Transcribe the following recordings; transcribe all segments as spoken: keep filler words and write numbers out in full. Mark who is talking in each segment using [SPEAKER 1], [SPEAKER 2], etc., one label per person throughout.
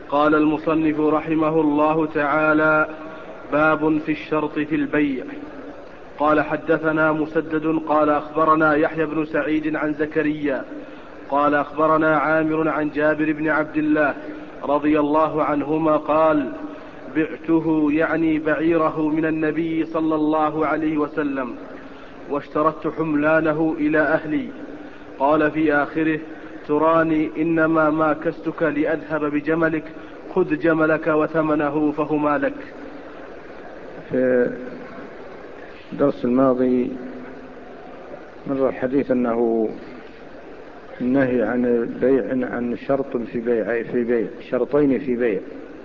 [SPEAKER 1] قال المصنف رحمه الله تعالى: باب في الشرط في البيع. قال حدثنا مسدد قال أخبرنا يحيى بن سعيد عن زكريا قال أخبرنا عامر عن جابر بن عبد الله رضي الله عنهما قال: بعته يعني بعيره من النبي صلى الله عليه وسلم واشترطت حملانه إلى أهلي. قال في آخره: تراني إنما ما كستك لأذهب بجملك، خذ جملك وثمنه فهما لك.
[SPEAKER 2] في الدرس الماضي مر الحديث أنه النهي عن بيع عن شرط في بيع في بيع شرطين في بيع،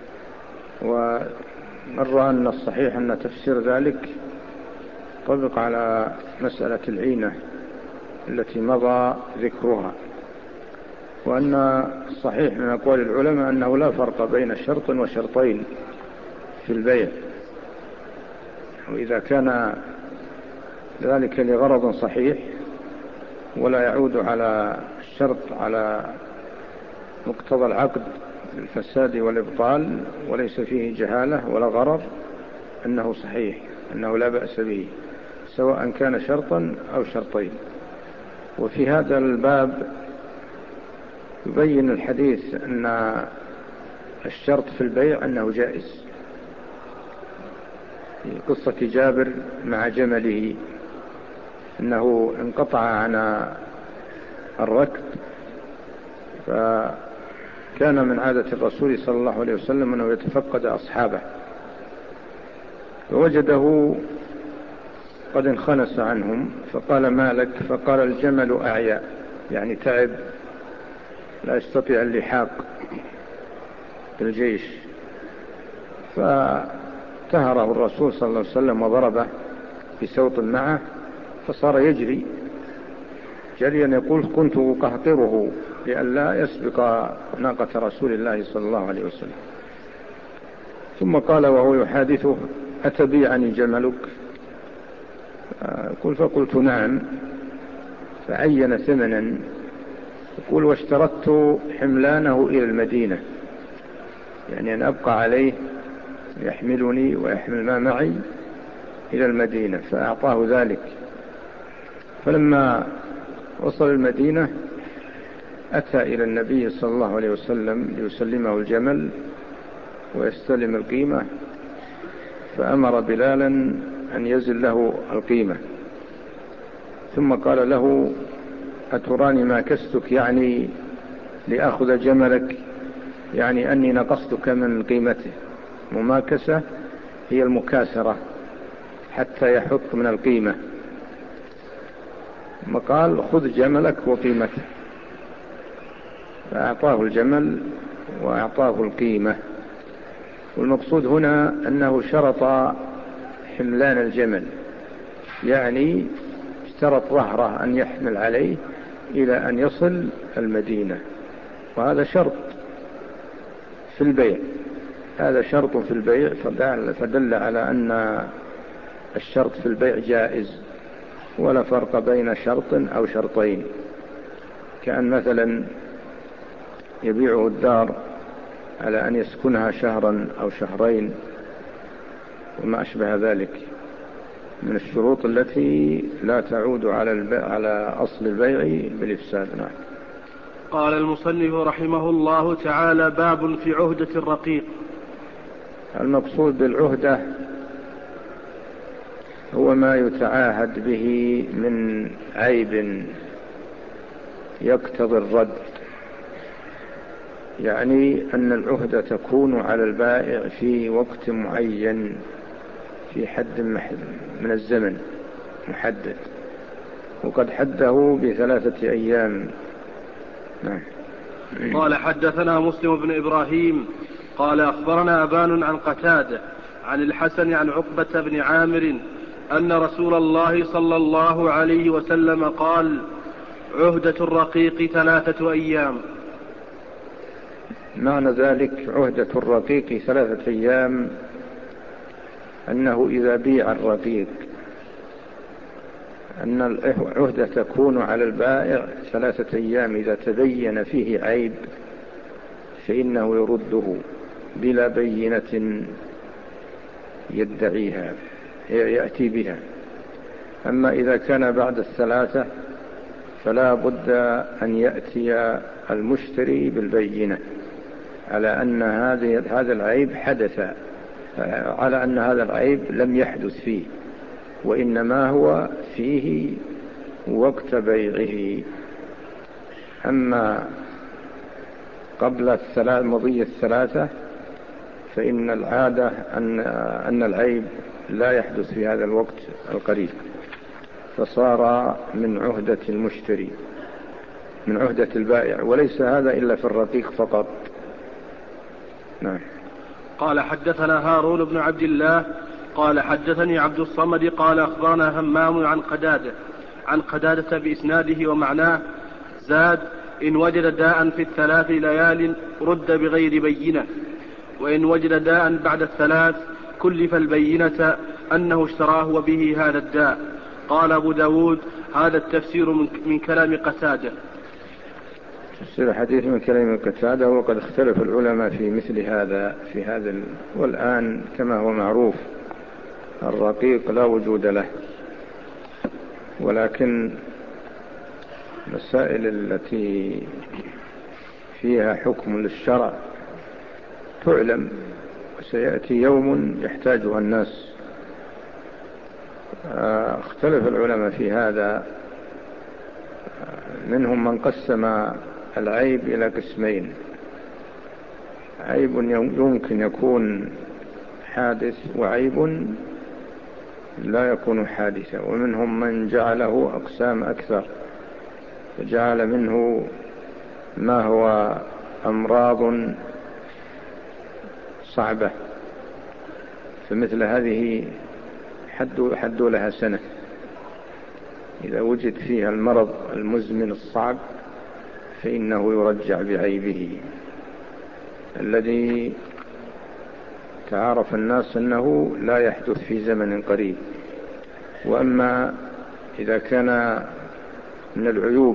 [SPEAKER 2] ومر أن الصحيح أن تفسير ذلك طبق على مسألة العينة التي مضى ذكرها، وأن الصحيح من أقوال العلماء أنه لا فرق بين شرط وشرطين في البيع، وإذا كان ذلك لغرض صحيح ولا يعود على الشرط على مقتضى العقد الفساد والإبطال وليس فيه جهالة ولا غرر، أنه صحيح، أنه لا بأس به سواء كان شرطا أو شرطين. وفي هذا الباب يبين الحديث أن الشرط في البيع أنه جائز، في قصة جابر مع جمله أنه انقطع عن الركب، فكان من عادة الرسول صلى الله عليه وسلم أنه يتفقد أصحابه، فوجده قد انخنس عنهم فقال: ما لك؟ فقال: الجمل أعيا، يعني تعب لا يستطيع اللحاق بالجيش. فتهره الرسول صلى الله عليه وسلم وضربه بسوط معه فصار يجري جريا يقول: كنت أقهقره لئلا يسبق ناقة رسول الله صلى الله عليه وسلم. ثم قال وهو يحادثه: أتبيعني جملك؟ يقول: فقلت نعم. فعين ثمنا، يقول: واشترطت حملانه إلى المدينة، يعني أن أبقى عليه يحملني ويحمل ما معي إلى المدينة، فأعطاه ذلك. فلما وصل المدينة أتى إلى النبي صلى الله عليه وسلم ليسلمه الجمل ويستلم القيمة، فأمر بلالا أن يزل له القيمة، ثم قال له: أتراني ما كستك؟ يعني لأخذ جملك، يعني أني نقصتك من قيمته. مماكسة هي المكاسرة حتى يحط من القيمة. ثم قال: خذ جملك وقيمته، فأعطاه الجمل وأعطاه القيمة. والمقصود هنا أنه شرط حملان الجمل، يعني اشترط ظهره أن يحمل عليه إلى أن يصل المدينة، وهذا شرط في البيع، هذا شرط في البيع، فدل على أن الشرط في البيع جائز، ولا فرق بين شرط أو شرطين. كأن مثلا يبيعه الدار على أن يسكنها شهرا أو شهرين وما أشبه ذلك من الشروط التي لا تعود على البيع على أصل البيع بالإفساد. نعم.
[SPEAKER 1] قال المصنف رحمه الله تعالى: باب في عهدة الرقيق.
[SPEAKER 2] المقصود بالعهدة هو ما يتعاهد به من عيب يقتضي الرد، يعني أن العهدة تكون على البائع في وقت معين في حد من الزمن محدد، وقد حده بثلاثة أيام. نعم.
[SPEAKER 1] قال حدثنا مسلم بن إبراهيم قال أخبرنا أبان عن قتادة عن الحسن عن عقبة بن عامر أن رسول الله صلى الله عليه وسلم قال: عهدة الرقيق ثلاثة أيام.
[SPEAKER 2] معنى ذلك عهدة الرقيق ثلاثة أيام أنه إذا بيع الرقيق أن العهدة تكون على البائع ثلاثة أيام إذا تبين فيه عيب فإنه يرده بلا بينة يدعيها يأتي بها. أما إذا كان بعد الثلاثة فلا بد أن يأتي المشتري بالبينة على أن هذا العيب حدث، على أن هذا العيب لم يحدث فيه، وإنما هو فيه وقت بيعه. أما قبل الثلاث مضي الثلاثة فإن العادة أن, أن العيب لا يحدث في هذا الوقت القريب، فصار من عهدة المشتري، من عهدة البائع، وليس هذا إلا في الرقيق فقط. نعم.
[SPEAKER 1] قال حدثنا هارون بن عبد الله قال حدثني عبد الصمد قال أخبرنا همام عن قتادة عن قتادة بإسناده ومعناه زاد إن وجد داء في الثلاث ليال رد بغير بينة، وإن وجد داء بعد الثلاث كلف البينة أنه اشتراه وبه هذا الداء. قال أبو داود هذا التفسير من كلام قتادة.
[SPEAKER 2] تفسير الحديث من كلام قتادة، وقد اختلف العلماء في مثل هذا في هذا ال... والآن كما هو معروف الرقيق لا وجود له، ولكن المسائل التي فيها حكم للشرع تعلم، وسيأتي يوم يحتاجها الناس. اختلف العلماء في هذا، منهم من قسم العيب إلى قسمين: عيب يمكن يكون حادث وعيب لا يكون حادثا، ومنهم من جعله أقسام أكثر، فجعل منه ما هو أمراض صعبة، فمثل هذه حد, حد لها سنة، إذا وجد فيها المرض المزمن الصعب فإنه يرجع بعيبه الذي تعارف الناس أنه لا يحدث في زمن قريب. وأما إذا كان من العيوب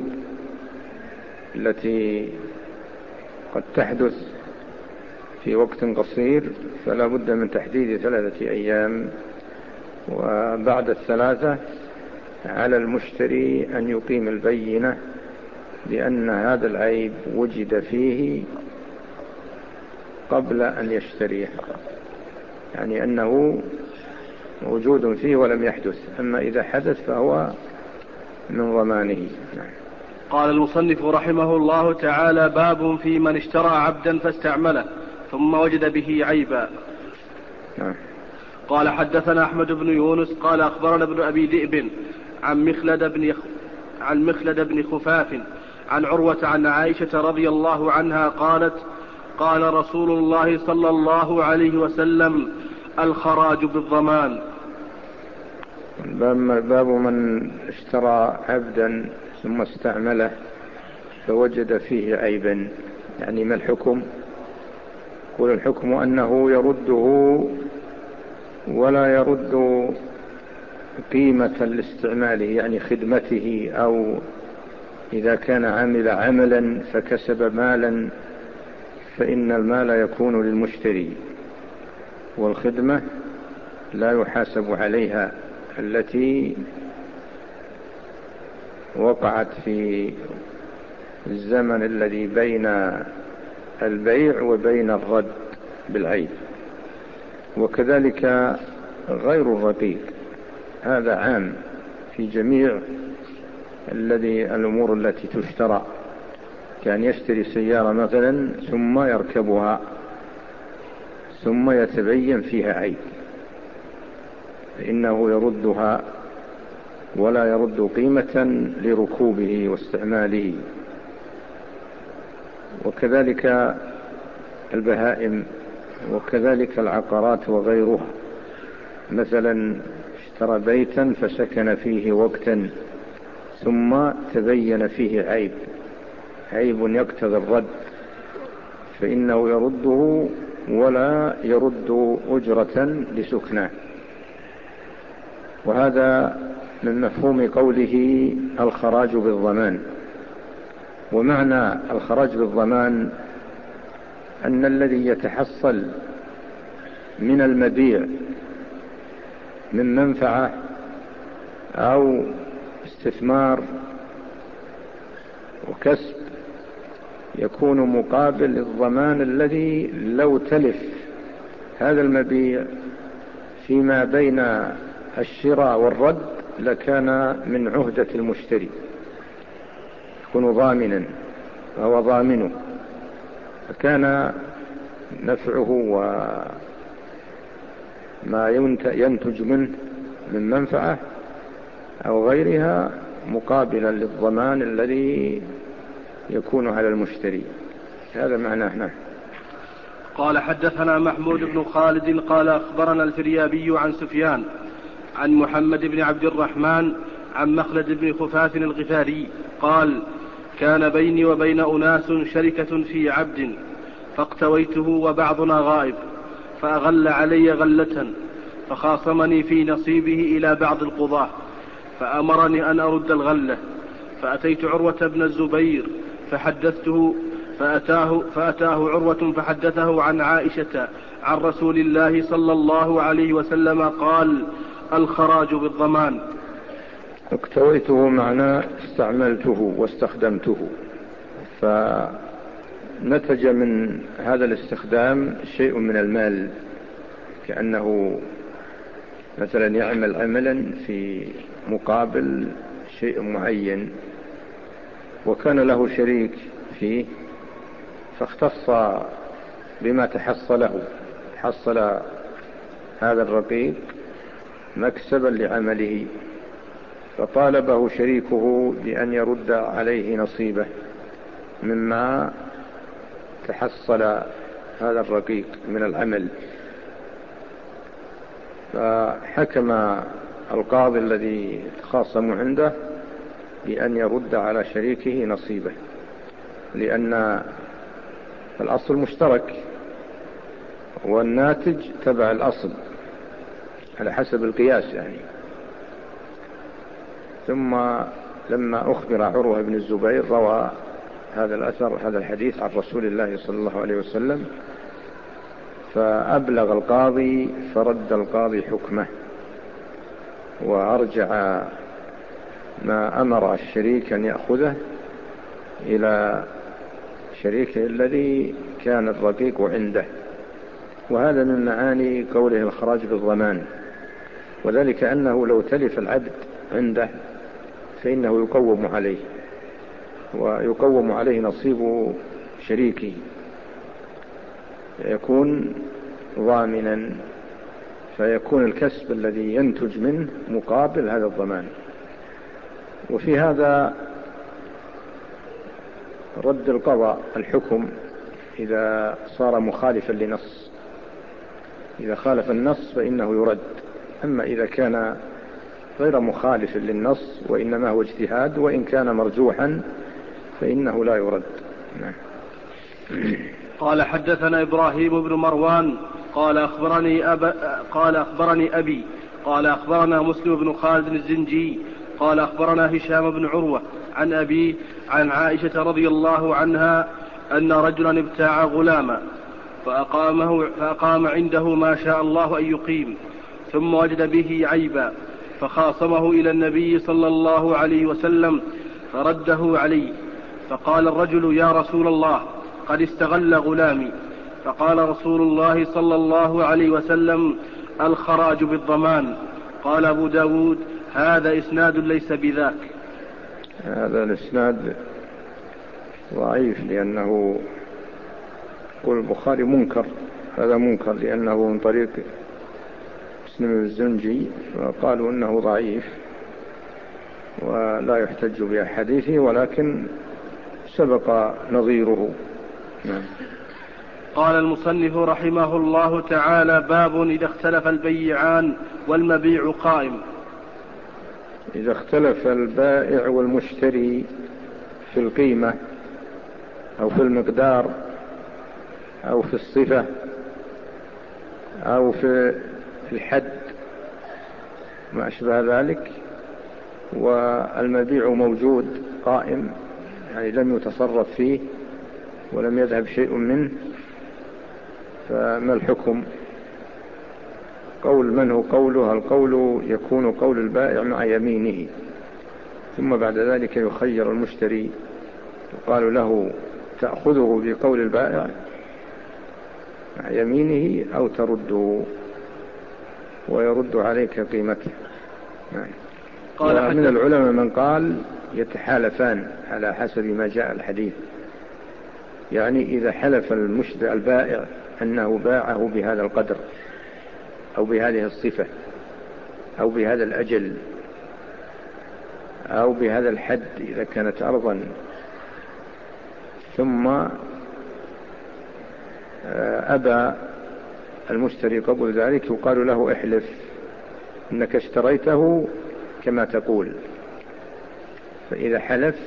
[SPEAKER 2] التي قد تحدث في وقت قصير فلا بد من تحديد ثلاثة أيام، وبعد الثلاثة على المشتري أن يقيم البينة لأن هذا العيب وجد فيه قبل أن يشتريه، يعني أنه موجود فيه ولم يحدث. أما إذا حدث فهو من ضمانه.
[SPEAKER 1] قال المصنف رحمه الله تعالى: باب في من اشترى عبدا فاستعمله ثم وجد به عيبا. قال حدثنا أحمد بن يونس قال أخبرنا ابن أبي ذئب عن مخلد بن عن مخلد بن خفاف عن عروة عن عائشة رضي الله عنها قالت: قال رسول الله صلى الله عليه وسلم: الخراج بالضمان.
[SPEAKER 2] باب من اشترى عبدا ثم استعمله فوجد فيه عيبا، يعني ما الحكم؟ يقول الحكم أنه يرده ولا يرد قيمة لاستعماله، يعني خدمته، أو إذا كان عمل عملا فكسب مالا فإن المال يكون للمشتري، والخدمة لا يحاسب عليها التي وقعت في الزمن الذي بين البيع وبين الرد بالعيب. وكذلك غير الرقيق، هذا عام في جميع الذي الأمور التي تشترى، كان يشتري سيارة مثلا ثم يركبها ثم يتبين فيها عيب فإنه يردها ولا يرد قيمة لركوبه واستعماله. وكذلك البهائم، وكذلك العقارات وغيرها، مثلا اشترى بيتا فسكن فيه وقتا ثم تبين فيه عيب عيب يقتضي الرد فإنه يرده ولا يرد أجرة لسكنه. وهذا من مفهوم قوله الخراج بالضمان. ومعنى الخراج بالضمان أن الذي يتحصل من المبيع من منفعة أو استثمار وكسب يكون مقابل للضمان الذي لو تلف هذا المبيع فيما بين الشراء والرد لكان من عهدة المشتري، يكون ضامنا وهو ضامنه، فكان نفعه وما ينتج منه من منفعة أو غيرها مقابلا للضمان الذي يكون على المشتري. هذا معناه. نعم.
[SPEAKER 1] قال حدثنا محمود بن خالد قال أخبرنا الفريابي عن سفيان عن محمد بن عبد الرحمن عن مخلد بن خفاف الغفاري قال كان بيني وبين أناس شركة في عبد فاقتويته وبعضنا غائب فأغل علي غلة فخاصمني في نصيبه إلى بعض القضاة فأمرني أن أرد الغلة، فأتيت عروة بن الزبير فحدثته فأتاه, فأتاه عروة فحدثه عن عائشة عن رسول الله صلى الله عليه وسلم قال الخراج بالضمان.
[SPEAKER 2] اكتويته معناه استعملته واستخدمته، فنتج من هذا الاستخدام شيء من المال، كأنه مثلا يعمل عملا في مقابل شيء معين وكان له شريك فيه فاختص بما تحصله، حصل هذا الرقيق مكسبا لعمله، فطالبه شريكه بأن يرد عليه نصيبه مما تحصل هذا الرقيق من العمل. فحكم القاضي الذي تخاصم عنده بأن يرد على شريكه نصيبه، لأن الأصل مشترك والناتج تبع الأصل على حسب القياس يعني. ثم لما أخبر عروة بن الزبير روى هذا الأثر هذا الحديث عن رسول الله صلى الله عليه وسلم، فأبلغ القاضي فرد القاضي حكمه وأرجع ما أمر الشريك أن يأخذه إلى شريكه الذي كان الرقيق عنده. وهذا من معاني قوله الخراج بالضمان، وذلك أنه لو تلف العبد عنده فإنه يقوم عليه ويقوم عليه نصيب شريكه، يكون ضامنا، فيكون الكسب الذي ينتج منه مقابل هذا الضمان. وفي هذا رد القضاء الحكم إذا صار مخالفا لنص، إذا خالف النص فإنه يرد، أما إذا كان غير مخالف للنص وإنما هو اجتهاد وإن كان مرجوحا فإنه لا يرد.
[SPEAKER 1] قال حدثنا إبراهيم بن مروان قال أخبرني, أب... قال أخبرني أبي قال أخبرنا مسلم بن خالد الزنجي قال أخبرنا هشام بن عروة عن أبي عن عائشة رضي الله عنها أن رجلا ابتاع غلاما فأقامه فأقام عنده ما شاء الله أن يقيم، ثم وجد به عيبا فخاصمه إلى النبي صلى الله عليه وسلم فرده عليه، فقال الرجل يا رسول الله قد استغل غلامي، فقال رسول الله صلى الله عليه وسلم الخراج بالضمان. قال أبو داود هذا إسناد ليس بذاك.
[SPEAKER 2] هذا الإسناد ضعيف لأنه يقول البخاري منكر، هذا منكر لأنه من طريق مسلم الزنجي، فقالوا إنه ضعيف ولا يحتج بحديثه، ولكن سبق نظيره. نعم.
[SPEAKER 1] قال المصنف رحمه الله تعالى باب إذا اختلف البيعان والمبيع قائم.
[SPEAKER 2] إذا اختلف البائع والمشتري في القيمة أو في المقدار أو في الصفة أو في الحد ما أشبه ذلك، والمبيع موجود قائم يعني لم يتصرف فيه ولم يذهب شيء منه، فما الحكم؟ قول من هو قوله؟ القول يكون قول البائع مع يمينه، ثم بعد ذلك يخير المشتري، يقال له تأخذه بقول البائع مع يمينه أو ترده ويرد عليك قيمته. ومن العلماء من قال يتحالفان على حسب ما جاء الحديث، يعني إذا حلف المشتري البائع أنه باعه بهذا القدر أو بهذه الصفة أو بهذا الأجل أو بهذا الحد إذا كانت أرضا، ثم أبى المشتري قبل ذلك، يقال له احلف إنك اشتريته كما تقول. فإذا حلف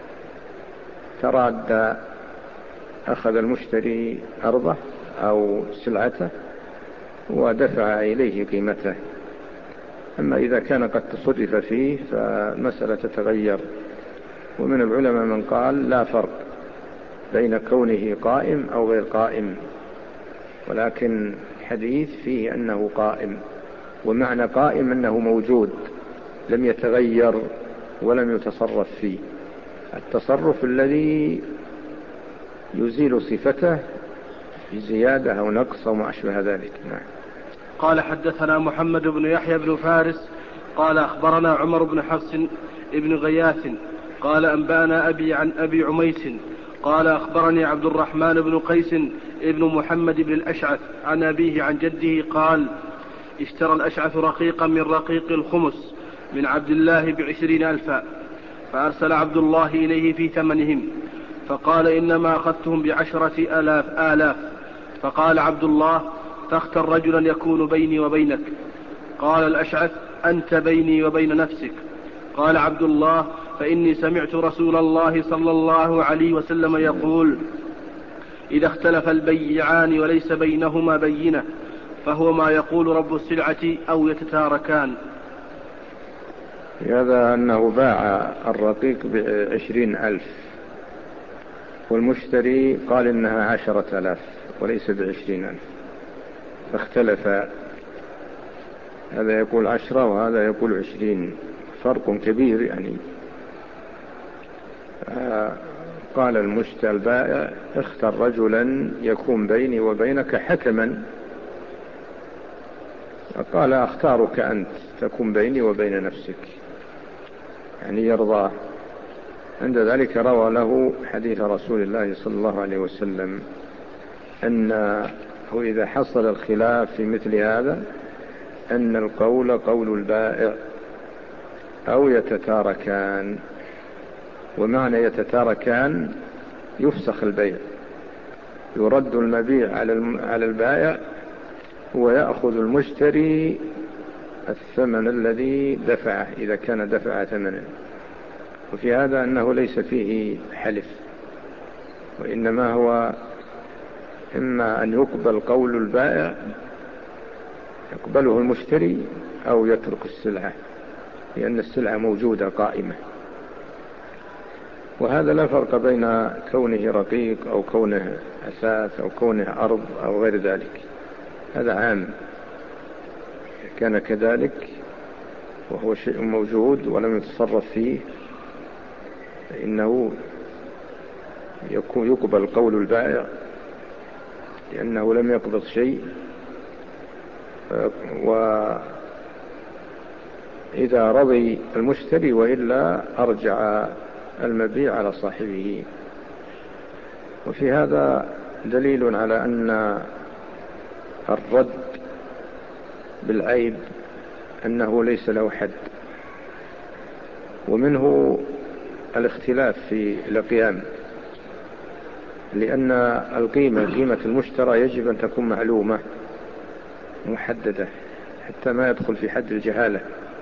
[SPEAKER 2] تراد أخذ المشتري أرضه أو سلعته ودفع إليه قيمته. أما إذا كان قد تصرف فيه فالمسألة تتغير. ومن العلماء من قال لا فرق بين كونه قائم أو غير قائم، ولكن حديث فيه أنه قائم، ومعنى قائم أنه موجود لم يتغير ولم يتصرف فيه، التصرف الذي يزيل صفته بزيادة أو نقص أو ما أشبه ذلك. نعم.
[SPEAKER 1] قال حدثنا محمد بن يحيى بن فارس قال أخبرنا عمر بن حفص ابن غياث قال أنبأنا أبي عن أبي عميس قال أخبرني عبد الرحمن بن قيس ابن محمد بن الأشعث عن أبيه عن جده قال اشترى الأشعث رقيقا من رقيق الخمس من عبد الله بعشرين ألفا، فأرسل عبد الله إليه في ثمنهم، فقال إنما أخذتهم بعشرة آلاف آلاف. فقال عبد الله فاختر رجلا يكون بيني وبينك. قال الأشعث أنت بيني وبين نفسك. قال عبد الله فإني سمعت رسول الله صلى الله عليه وسلم يقول إذا اختلف البيعان وليس بينهما بينة فهو ما يقول رب السلعة أو يتتاركان.
[SPEAKER 2] هذا أنه باع الرقيق بعشرين ألف والمشتري قال إنها عشرة آلاف وليس بعشرين ألف، فاختلف، هذا يقول عشرة وهذا يقول عشرين، فرق كبير يعني. قال المشتري البائع اختر رجلا يكون بيني وبينك حكما، قال اختارك أنت تكون بيني وبين نفسك، يعني يرضاه. عند ذلك روى له حديث رسول الله صلى الله عليه وسلم أنه إذا حصل الخلاف في مثل هذا أن القول قول البائع أو يتتاركان. ومعنى يتتاركان يفسخ البيع، يرد المبيع على البائع ويأخذ المشتري الثمن الذي دفعه إذا كان دفع ثمنا. وفي هذا أنه ليس فيه حلف، وإنما هو إما أن يقبل قول البائع يقبله المشتري أو يترك السلعة، لأن السلعة موجودة قائمة. وهذا لا فرق بين كونه رقيق أو كونه أثاث أو كونه أرض أو غير ذلك، هذا عام. كان كذلك وهو شيء موجود ولم يتصرف فيه فإنه يكون يقبل قول البائع لأنه لم يقبض شيء، وإذا رضي المشتري وإلا أرجع المبيع على صاحبه. وفي هذا دليل على أن الرد بالعيب أنه ليس له حد. ومنه الاختلاف في القيام، لأن القيمة قيمة المشترى يجب أن تكون معلومة محددة حتى ما يدخل في حد الجهالة.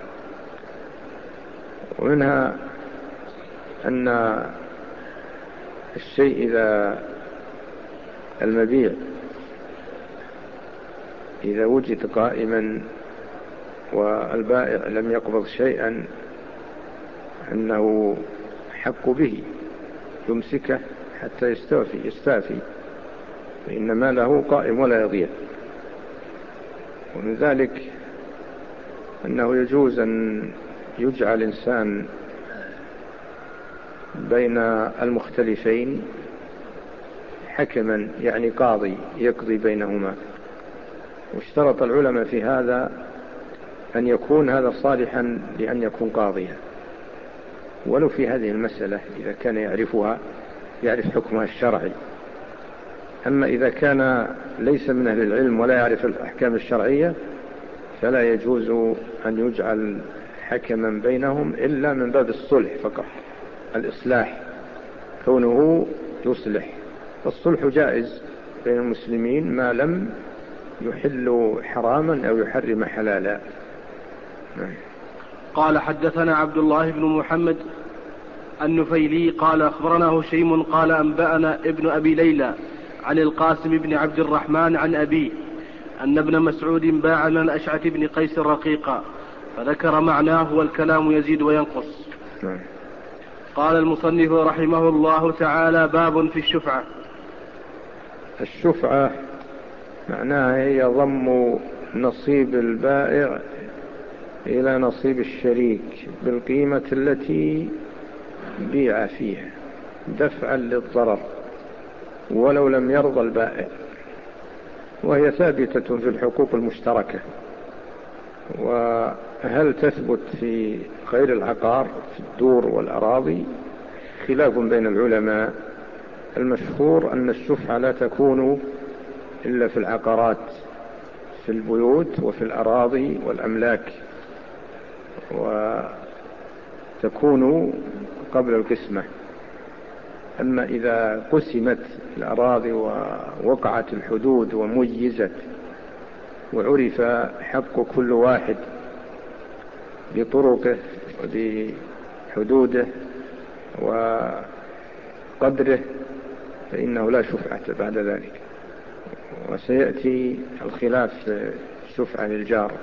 [SPEAKER 2] ومنها أن الشيء إذا المبيع إذا وجد قائما والبائع لم يقبض شيئا أنه حق به يمسكه حتى يستوفي يستافي فإن ماله قائم ولا يضيع. ومن ذلك أنه يجوز أن يجعل إنسان بين المختلفين حكما، يعني قاضي يقضي بينهما. واشترط العلماء في هذا أن يكون هذا صالحا لأن يكون قاضيا، ولو في هذه المسألة إذا كان يعرفها، يعرف حكمها الشرعي. أما إذا كان ليس من أهل العلم ولا يعرف الأحكام الشرعية فلا يجوز أن يجعل حكما بينهم إلا من باب الصلح فقط، الإصلاح، كونه يصلح. فالصلح جائز بين المسلمين ما لم يحل حراما أو يحرم حلالا.
[SPEAKER 1] قال حدثنا عبد الله بن محمد النفيلي قال أخبرنا هشيم قال أنبأنا ابن أبي ليلى عن القاسم بن عبد الرحمن عن أبيه أن ابن مسعود باع من الأشعث بن قيس رقيقا، فذكر معناه والكلام يزيد وينقص. قال المصنف رحمه الله تعالى: باب في الشفعة.
[SPEAKER 2] الشفعة معناها هي ضم نصيب البائع إلى نصيب الشريك بالقيمة التي بيع فيها دفعا للضرر ولو لم يرضى البائع، وهي ثابتة في الحقوق المشتركة. وهل تثبت في غير العقار في الدور والأراضي خلاف بين العلماء. المشهور أن الشفعة لا تكون إلا في العقارات، في البيوت وفي الأراضي والأملاك، وتكون قبل القسمة. أما إذا قسمت الأراضي ووقعت الحدود وميزت وعرف حق كل واحد بطرقه وبحدوده وقدره فإنه لا شفعة بعد ذلك. وسيأتي الخلاف في الشفعة للجار.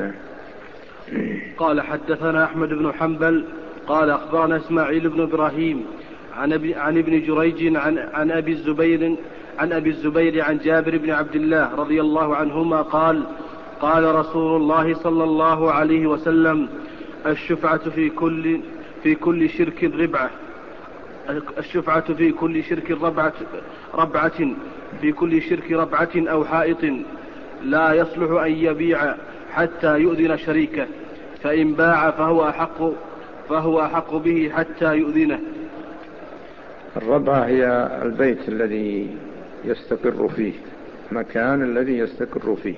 [SPEAKER 1] قال حدثنا أحمد بن حنبل قال أخبرنا إسماعيل بن إبراهيم عن عن ابن جريج عن عن أبي الزبير عن أبي الزبير عن جابر بن عبد الله رضي الله عنهما قال: قال رسول الله صلى الله عليه وسلم: الشفعة في كل في كل شرك ربعة الشفعة في كل شرك ربعة ربعة في كل شرك ربعة أو حائط، لا يصلح أن يبيع حتى يؤذن شريكه، فإن باع فهو أحق فهو أحق به حتى يؤذنه.
[SPEAKER 2] الربعة هي البيت الذي يستقر فيه، مكان الذي يستقر فيه.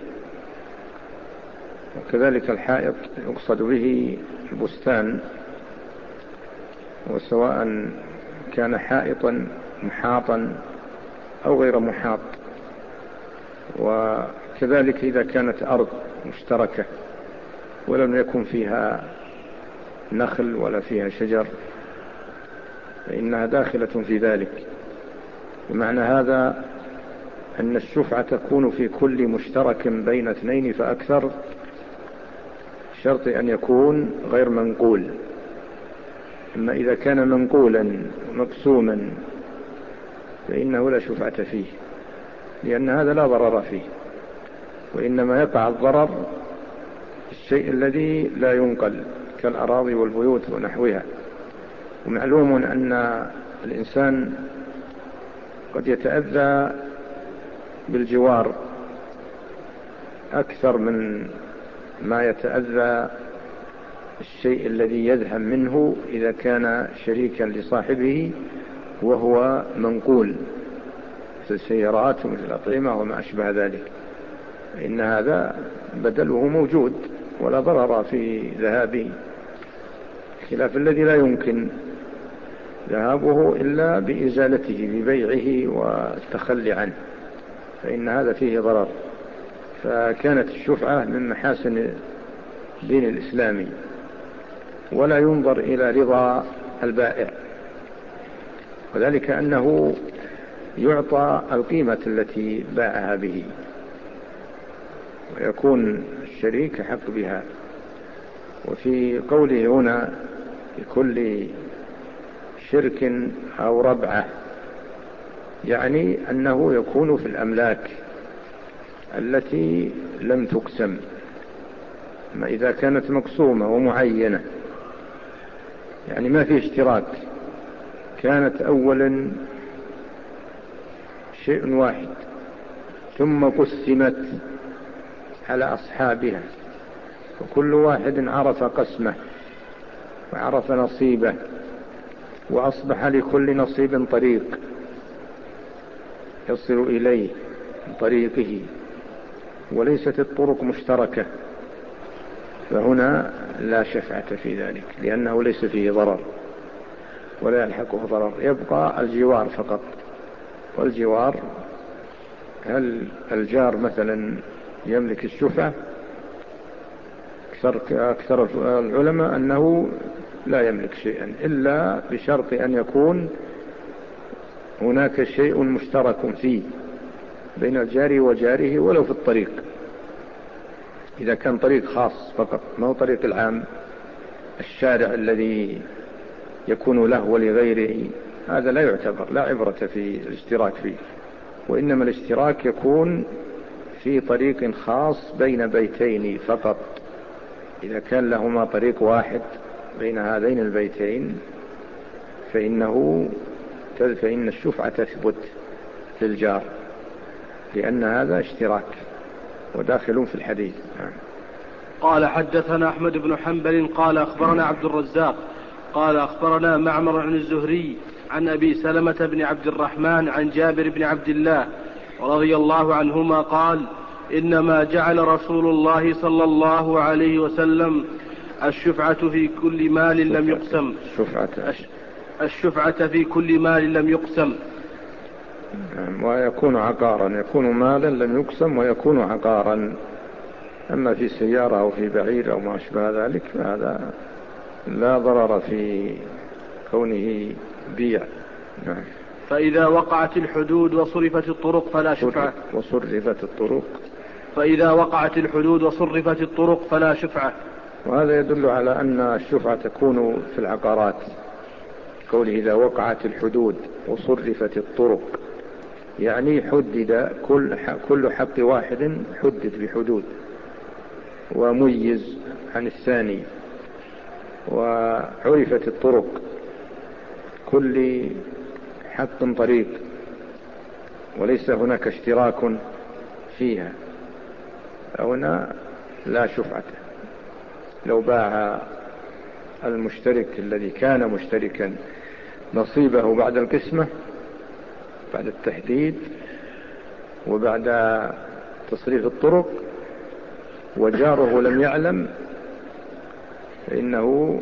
[SPEAKER 2] وكذلك الحائط يقصد به البستان، وسواء كان حائطا محاطا أو غير محاط. وكذلك إذا كانت أرض مشتركة ولم يكن فيها نخل ولا فيها شجر فإنها داخلة في ذلك. بمعنى هذا أن الشفعة تكون في كل مشترك بين اثنين فأكثر، شرط أن يكون غير منقول. أما إذا كان منقولا مقسوما فإنه لا شفعة فيه، لأن هذا لا ضرر فيه، وإنما يقع الضرر في الشيء الذي لا ينقل كالأراضي والبيوت ونحوها. ومعلوم أن الإنسان قد يتأذى بالجوار أكثر من ما يتأذى الشيء الذي يذهب منه إذا كان شريكا لصاحبه وهو منقول، مثل السيارات ومثل الأطعمة وما أشبه ذلك، إن هذا بدله موجود ولا ضرر في ذهابه، خلاف الذي لا يمكن ذهابه إلا بإزالته ببيعه والتخلي عنه، فإن هذا فيه ضرر. فكانت الشفعة من محاسن الدين الإسلامي، ولا ينظر إلى رضا البائع، وذلك أنه يعطى القيمة التي باعها به ويكون الشريك حق بها. وفي قوله هنا في كل شرك أو ربعة، يعني أنه يكون في الأملاك التي لم تقسم. ما إذا كانت مقسومة ومعينة يعني ما في اشتراك، كانت أولا شيء واحد ثم قسمت على أصحابها وكل واحد عرف قسمه وعرف نصيبه وأصبح لكل نصيب طريق يصل إليه من طريقه وليست الطرق مشتركة، فهنا لا شفعة في ذلك لأنه ليس فيه ضرر ولا يلحقه ضرر، يبقى الجوار فقط. والجوار هل الجار مثلا يملك الشفعة؟ أكثر العلماء أنه لا يملك شيئا إلا بشرط أن يكون هناك شيء مشترك فيه بين الجار وجاره ولو في الطريق. إذا كان طريق خاص فقط ما هو طريق العام، الشارع الذي يكون له ولغيره، هذا لا يعتبر، لا عبرة في الاشتراك فيه، وإنما الاشتراك يكون في طريق خاص بين بيتين فقط. إذا كان لهما طريق واحد بين هذين البيتين فإنه فإن الشفعة تثبت للجار لأن هذا اشتراك وداخلون في الحديث.
[SPEAKER 1] قال حدثنا أحمد بن حنبل قال أخبرنا عبد الرزاق قال أخبرنا معمر عن الزهري عن أبي سلمة بن عبد الرحمن عن جابر بن عبد الله رضي الله عنهما قال إنما جعل رسول الله صلى الله عليه وسلم الشفعة في كل مال لم يقسم الشفعة في كل مال لم يقسم
[SPEAKER 2] ويكون عقارا، يكون مالا لم يقسم ويكون عقارا. أما في سيارة أو في بعير أو ما أشبه ذلك فهذا لا ضرر في كونه بيع.
[SPEAKER 1] فإذا وقعت الحدود وصرفت الطرق فلا شفعة
[SPEAKER 2] وصرفت الطرق
[SPEAKER 1] فإذا وقعت الحدود وصرفت الطرق فلا شفعة.
[SPEAKER 2] وهذا يدل على أن الشفعة تكون في العقارات، قوله إذا وقعت الحدود وصرفت الطرق، يعني حدد كل كل حق واحد حدد بحدود وميز عن الثاني، وعرفت الطرق كل حق طريق وليس هناك اشتراك فيها، هنا لا شفعة. لو باع المشترك الذي كان مشتركا نصيبه بعد القسمة بعد التحديد وبعد تصريف الطرق وجاره لم يعلم فإنه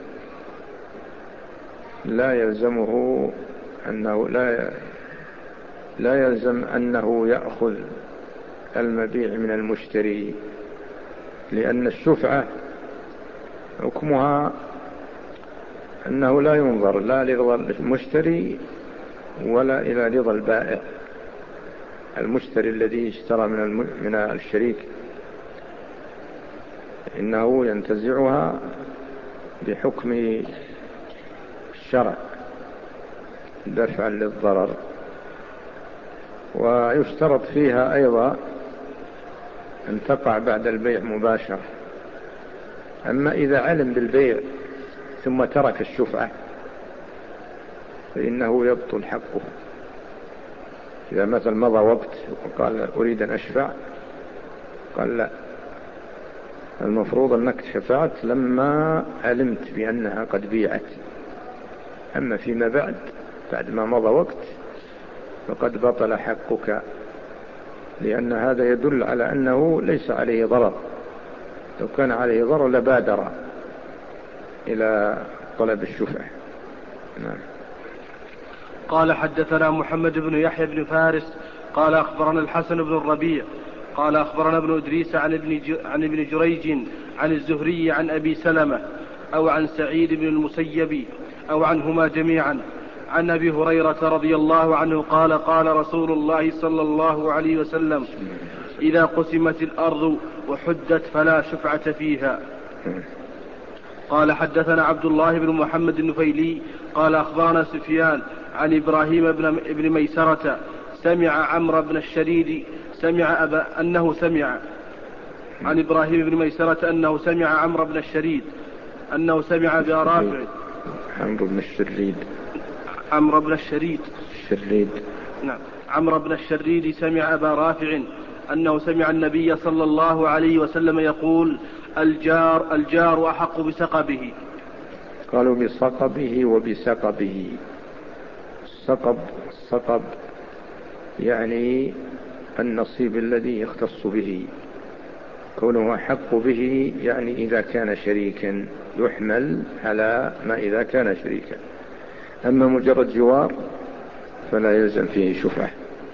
[SPEAKER 2] لا يلزمه أنه لا لا يلزم أنه يأخذ المبيع من المشتري، لأن الشفعة حكمها أنه لا ينظر لا لرضا المشتري ولا إلى رضا البائع. المشتري الذي اشترى من من الشريك إنه ينتزعها بحكم الشرع دفعا للضرر. ويشترط فيها أيضا أن تقع بعد البيع مباشرة. أما إذا علم بالبيع ثم ترك الشفعة فإنه يبطل حقه. إذا مثل مضى وقت وقال أريد أن أشفع قال لا، المفروض أنك شفعت لما علمت بأنها قد بيعت. أما فيما بعد بعد ما مضى وقت فقد بطل حقك، لأن هذا يدل على أنه ليس عليه ضرر. لو كان عليه ضرر لبادر إلى طلب الشفعة. نعم.
[SPEAKER 1] قال حدثنا محمد بن يحيى بن فارس قال أخبرنا الحسن بن الربيع قال أخبرنا ابن إدريس عن ابن, عن ابن جريج عن الزهري عن أبي سلمة أو عن سعيد بن المسيب أو عنهما جميعا عن أبي هريرة رضي الله عنه قال قال رسول الله صلى الله عليه وسلم إذا قسمت الأرض وحدت فلا شفعة فيها. قال حدثنا عبد الله بن محمد النفيلي قال أخبرنا سفيان عن إبراهيم بن, بن ميسرة سمع عمرو بن الشريد سمع أبا أنه سمع عن إبراهيم بن ميسرة أنه سمع عمرو بن الشريد أنه سمع أبا رافع
[SPEAKER 2] عمرو بن الشريد
[SPEAKER 1] عمرو بن الشريد
[SPEAKER 2] الشريد
[SPEAKER 1] نعم عمرو بن الشريد سمع أبا رافع أنه سمع النبي صلى الله عليه وسلم يقول الجار الجار أحق بسقبه.
[SPEAKER 2] قالوا بسقبه وبسقبه. السقب السقب يعني النصيب الذي يختص به، كونه أحق به يعني إذا كان شريكا يحمل على ما إذا كان شريكا، أما مجرد جوار فلا يلزم فيه شفعة.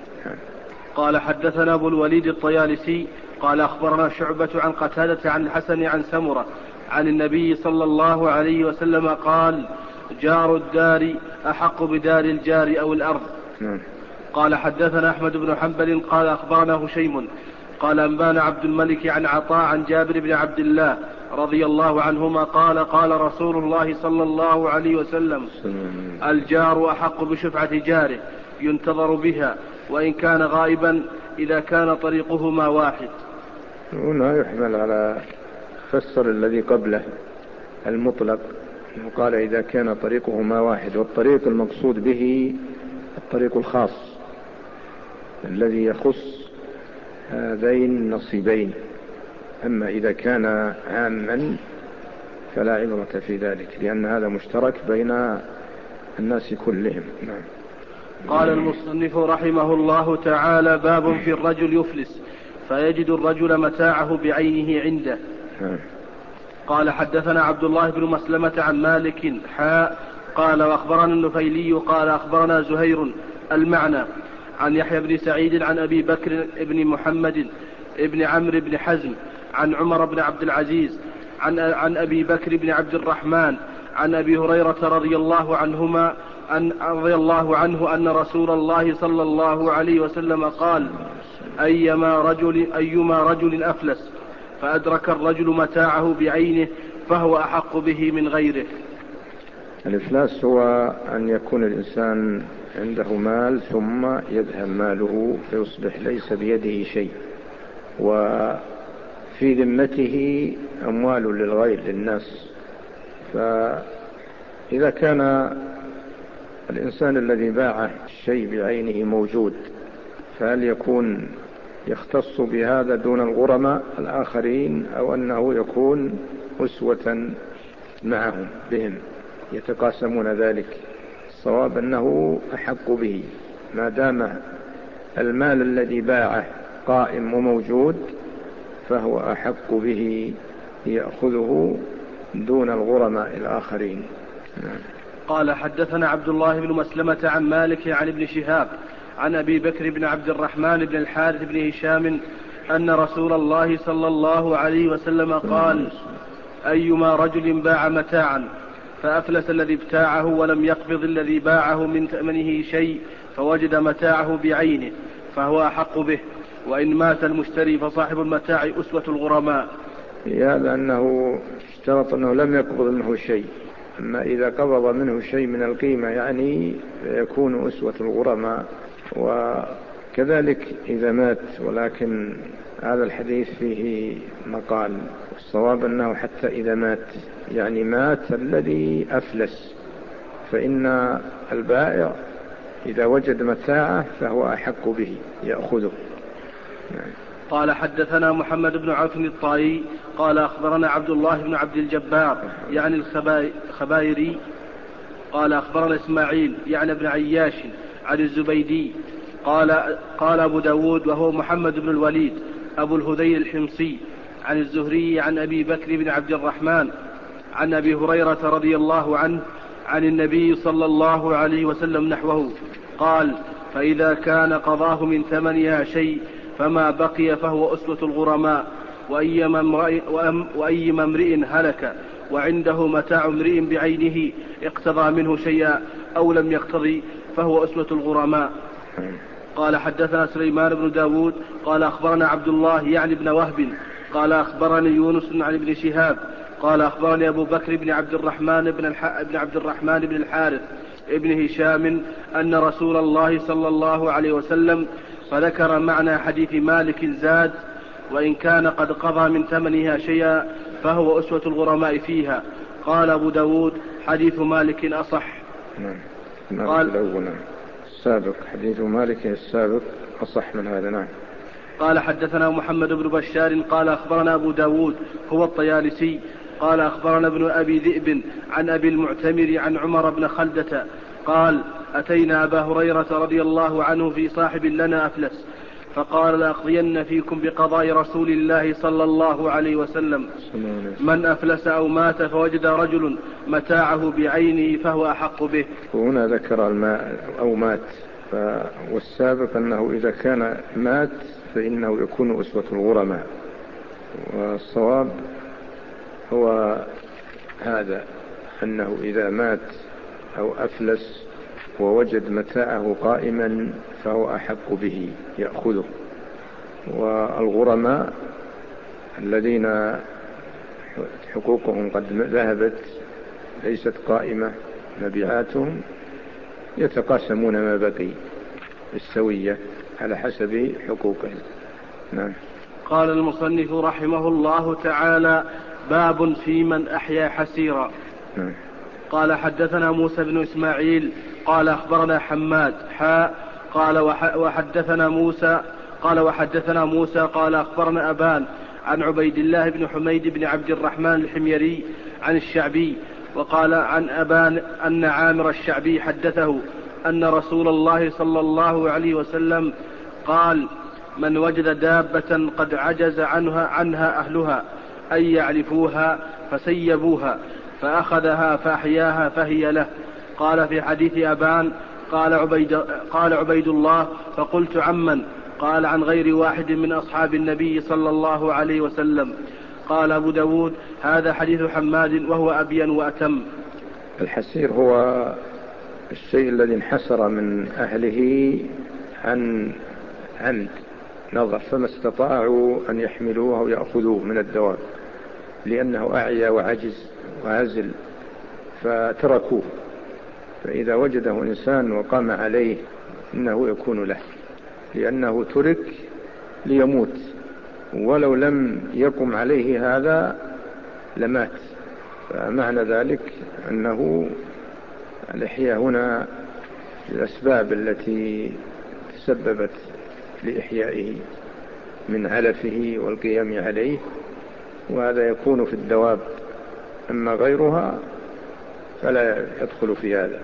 [SPEAKER 1] قال حدثنا أبو الوليد الطيالسي قال أخبرنا شعبة عن قتادة عن الحسن عن سمرة عن النبي صلى الله عليه وسلم قال جار الدار أحق بدار الجار أو الأرض. قال حدثنا أحمد بن حنبل قال أخبرنا هشيم قال أنبانا عبد الملك عن عطاء عن جابر بن عبد الله رضي الله عنهما قال قال رسول الله صلى الله عليه وسلم الجار أحق بشفعة جاره ينتظر بها وإن كان غائبا إذا كان طريقهما واحد.
[SPEAKER 2] هنا يحمل على فسر الذي قبله المطلق، قال إذا كان طريقهما واحد، والطريق المقصود به الطريق الخاص الذي يخص هذين النصيبين، أما إذا كان عاما فلا عبرة في ذلك، لأن هذا مشترك بين الناس كلهم. نعم.
[SPEAKER 1] قال المصنف رحمه الله تعالى باب في الرجل يفلس فيجد الرجل متاعه بعينه عنده. قال حدثنا عبد الله بن مسلمة عن مالك حاء قال وأخبرنا النفيلي قال أخبرنا زهير المعنى عن يحيى بن سعيد عن أبي بكر بن محمد بن عمرو بن حزم عن عمر بن عبد العزيز عن, عن أبي بكر بن عبد الرحمن عن أبي هريرة رضي الله عنهما أن رضي الله عنه أن رسول الله صلى الله عليه وسلم قال أيما رجل, أيما رجل أفلس فأدرك الرجل متاعه بعينه فهو أحق به من غيره.
[SPEAKER 2] الإفلاس هو أن يكون الإنسان عنده مال ثم يذهب ماله فيصبح ليس بيده شيء، وفي ذمته أموال للغير للناس. فإذا كان الإنسان الذي باع الشيء بعينه موجود فهل يكون يختص بهذا دون الغرماء الآخرين، أو أنه يكون أسوة معهم بهم يتقاسمون ذلك؟ الصواب أنه أحق به ما دام المال الذي باعه قائم وموجود، فهو أحق به يأخذه دون الغرماء الآخرين.
[SPEAKER 1] قال حدثنا عبد الله بن مسلمة عن مالك عن ابن شهاب عن أبي بكر بن عبد الرحمن بن الحارث بن هشام أن رسول الله صلى الله عليه وسلم قال أيما رجل باع متاعا فأفلس الذي ابتاعه ولم يقبض الذي باعه من ثمنه شيء فوجد متاعه بعينه فهو أحق به، وإن مات المشتري فصاحب المتاع أسوة الغرماء.
[SPEAKER 2] هذا أنه اشترط أنه لم يقبض منه شيء، أما إذا قبض منه شيء من القيمة يعني يكون أسوة الغرماء. وكذلك إذا مات، ولكن هذا الحديث فيه مقال، والصواب أنه حتى إذا مات يعني مات الذي أفلس، فإن البائع إذا وجد متاعه فهو أحق به يأخذه.
[SPEAKER 1] قال حدثنا محمد بن عوف الطائي قال أخبرنا عبد الله بن عبد الجبار يعني الخبائري قال أخبرنا إسماعيل يعني ابن عياش عن الزبيدي قال قال أبو داود وهو محمد بن الوليد أبو الهذيل الحمصي عن الزهري عن أبي بكر بن عبد الرحمن عن أبي هريرة رضي الله عنه عن النبي صلى الله عليه وسلم نحوه قال فإذا كان قضاه من ثمنها شيء فما بقي فهو أسوة الغرماء، وأيما امرئ هلك وعنده متاع امرئ بعينه اقتضى منه شيئا أو لم يقتضي فهو أسوة الغرماء. قال حدثنا سليمان بن داود قال أخبرنا عبد الله يعني بن وهب قال أخبرني يونس عن ابن شهاب قال أخبرني أبو بكر بن عبد الرحمن بن, الح... بن عبد الرحمن بن الحارث ابن هشام أن رسول الله صلى الله عليه وسلم فذكر معنى حديث مالك زاد: وإن كان قد قضى من ثمنها شيئا فهو أسوة الغرماء فيها. قال أبو داود: حديث مالك أصح.
[SPEAKER 2] نعم. قال الأول السابق حديث مالك السابق أصح من هذا. نعم.
[SPEAKER 1] قال حدثنا محمد بن بشار قال أخبرنا أبو داود هو الطيالسي قال أخبرنا ابن أبي ذئب عن أبي المعتمر عن عمر بن خلدة قال: أتينا أبا هريرة رضي الله عنه في صاحب لنا أفلس، فقال: لأقضين فيكم بقضاء رسول الله صلى الله عليه وسلم: من أفلس أو مات فوجد رجل متاعه بعينه فهو أحق به.
[SPEAKER 2] وهنا ذكر الماء أو مات، والسابق أنه إذا كان مات فإنه يكون أسوة الغرماء، والصواب هو هذا، أنه إذا مات أو أفلس ووجد متاعه قائما فهو أحق به يأخذه. والغرماء الذين حقوقهم قد ذهبت ليست قائمة مبيعاتهم يتقاسمون ما بقي بالسوية على حسب حقوقهم. نعم.
[SPEAKER 1] قال المصنف رحمه الله تعالى: باب في من أحيا حسيرا.
[SPEAKER 2] نعم.
[SPEAKER 1] قال حدثنا موسى بن إسماعيل قال أخبرنا حماد حاء قال وحدثنا موسى قال وحدثنا موسى قال أخبرنا أبان عن عبيد الله بن حميد بن عبد الرحمن الحميري عن الشعبي، وقال عن أبان أن عامر الشعبي حدثه أن رسول الله صلى الله عليه وسلم قال: من وجد دابة قد عجز عنها, عنها أهلها أن يعرفوها فسيبوها فأخذها فأحياها فهي له. قال في حديث أبان: قال عبيد, قال عبيد الله: فقلت عمن؟ قال: عن غير واحد من أصحاب النبي صلى الله عليه وسلم. قال أبو داود: هذا حديث حماد وهو أبين وأتم.
[SPEAKER 2] الحسير هو الشيء الذي انحسر من أهله عن عمد نظر، فما استطاعوا أن يحملوه أو يأخذوه من الدواب لأنه أعيا وعجز وعزل فتركوه، فإذا وجده إنسان وقام عليه إنه يكون له، لأنه ترك ليموت، ولو لم يقم عليه هذا لمات. فمعنى ذلك أنه الإحياء هنا الأسباب التي تسببت لإحيائه من علفه والقيام عليه، وهذا يكون في الدواب، أما غيرها فلا يدخل في هذا.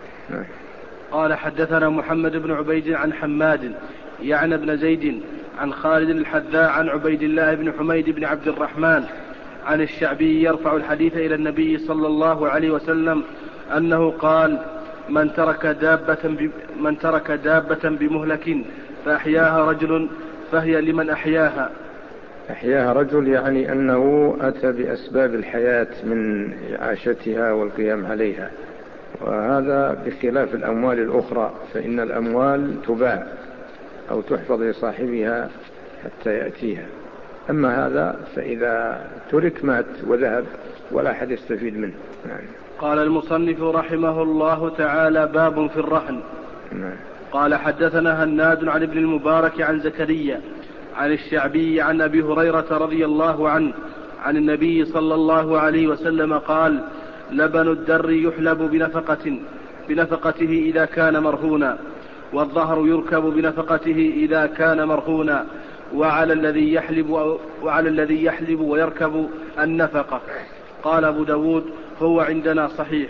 [SPEAKER 1] قال حدثنا محمد بن عبيد عن حماد يعني بن زيد عن خالد الحذاء عن عبيد الله بن حميد بن عبد الرحمن عن الشعبي يرفع الحديث إلى النبي صلى الله عليه وسلم أنه قال: من ترك دابة, من ترك دابة بمهلك فأحياها رجل فهي لمن أحياها.
[SPEAKER 2] أحياها رجل يعني أنه أتى بأسباب الحياة من إعاشتها والقيام عليها، وهذا بخلاف الأموال الأخرى، فإن الأموال تباع أو تحفظ لصاحبها حتى يأتيها، أما هذا فإذا ترك مات وذهب ولا أحد يستفيد منه. يعني.
[SPEAKER 1] قال المصنف رحمه الله تعالى: باب في الرهن.
[SPEAKER 2] نعم.
[SPEAKER 1] قال حدثنا هناد عن ابن المبارك عن زكريا عن الشعبي عن أبي هريرة رضي الله عنه عن النبي صلى الله عليه وسلم قال: لبن الدر يحلب بنفقة بنفقته إذا كان مرهونا، والظهر يركب بنفقته إذا كان مرهونا، وعلى الذي يحلب, وعلى الذي يحلب ويركب النفقة. قال أبو داود: هو عندنا صحيح.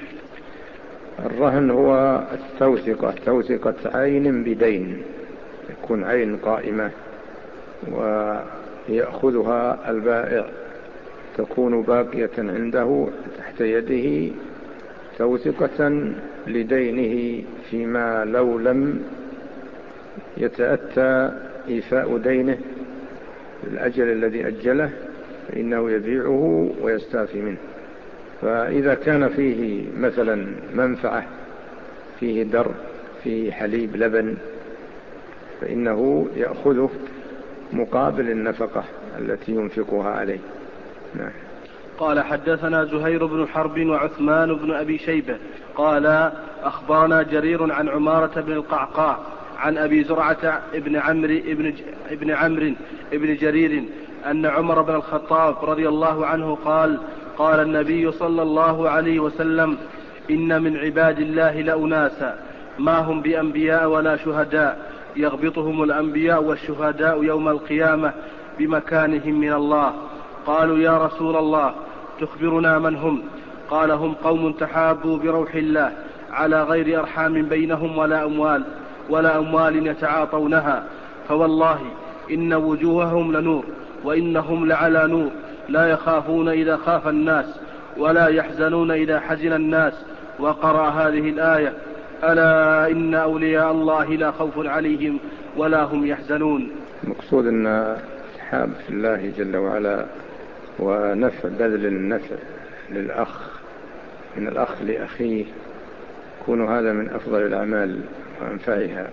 [SPEAKER 2] الرهن هو التوثقة، توثقة عين بدين، يكون عين قائمة ويأخذها البائع، تكون باقية عنده تحت يده توثقة لدينه، فيما لو لم يتأتى إيفاء دينه الأجل الذي أجله فإنه يبيعه ويستافي منه. فإذا كان فيه مثلا منفعة، فيه در، فيه حليب لبن، فإنه يأخذه مقابل النفقة التي ينفقها عليه. نعم.
[SPEAKER 1] قال حدثنا زهير بن حرب وعثمان بن أبي شيبة قال أخبرنا جرير عن عمارة بن القعقاع عن أبي زرعة ابن عمرو ابن, ابن عمرو ابن جرير أن عمر بن الخطاب رضي الله عنه قال قال النبي صلى الله عليه وسلم إن من عباد الله لأناسا ما هم بأنبياء ولا شهداء يغبطهم الأنبياء والشهداء يوم القيامة بمكانهم من الله. قالوا يا رسول الله تخبرنا من هم؟ قال هم قوم تحابوا بروح الله على غير أرحام بينهم ولا أموال ولا أموال يتعاطونها، فوالله إن وجوههم لنور وإنهم لعلى نور، لا يخافون إذا خاف الناس ولا يحزنون إذا حزن الناس. وقرأ هذه الآية ألا إن أولياء الله لا خوف عليهم ولا هم يحزنون.
[SPEAKER 2] المقصود أن تحاب في الله جل وعلا ونفع بذل النفع للأخ من الأخ لأخيه يكون هذا من أفضل الأعمال وأنفعها.